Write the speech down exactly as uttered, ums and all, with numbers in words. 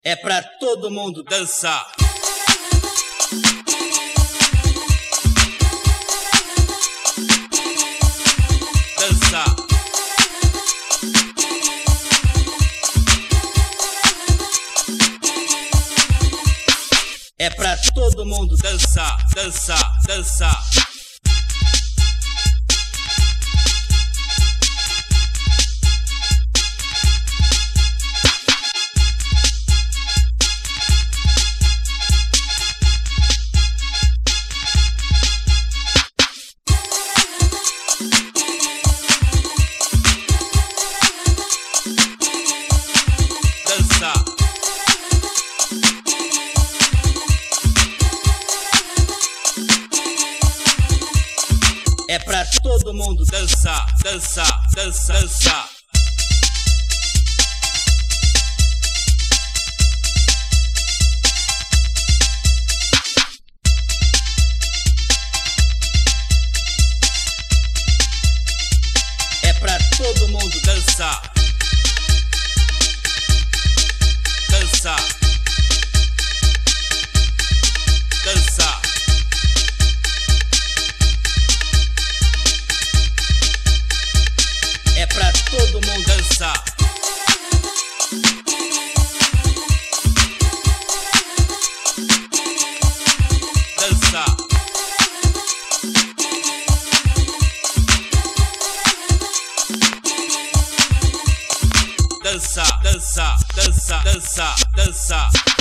É pra todo mundo dançar. Dançar. É pra todo mundo dançar, dançar, dançar. Dançar. É pra todo mundo dançar, dançar, dançar, dançar. É pra todo mundo dançar. Dançar. Dançar. É pra todo mundo dançar. Dançar. Dançar, dançar, dançar, dançar, dançar.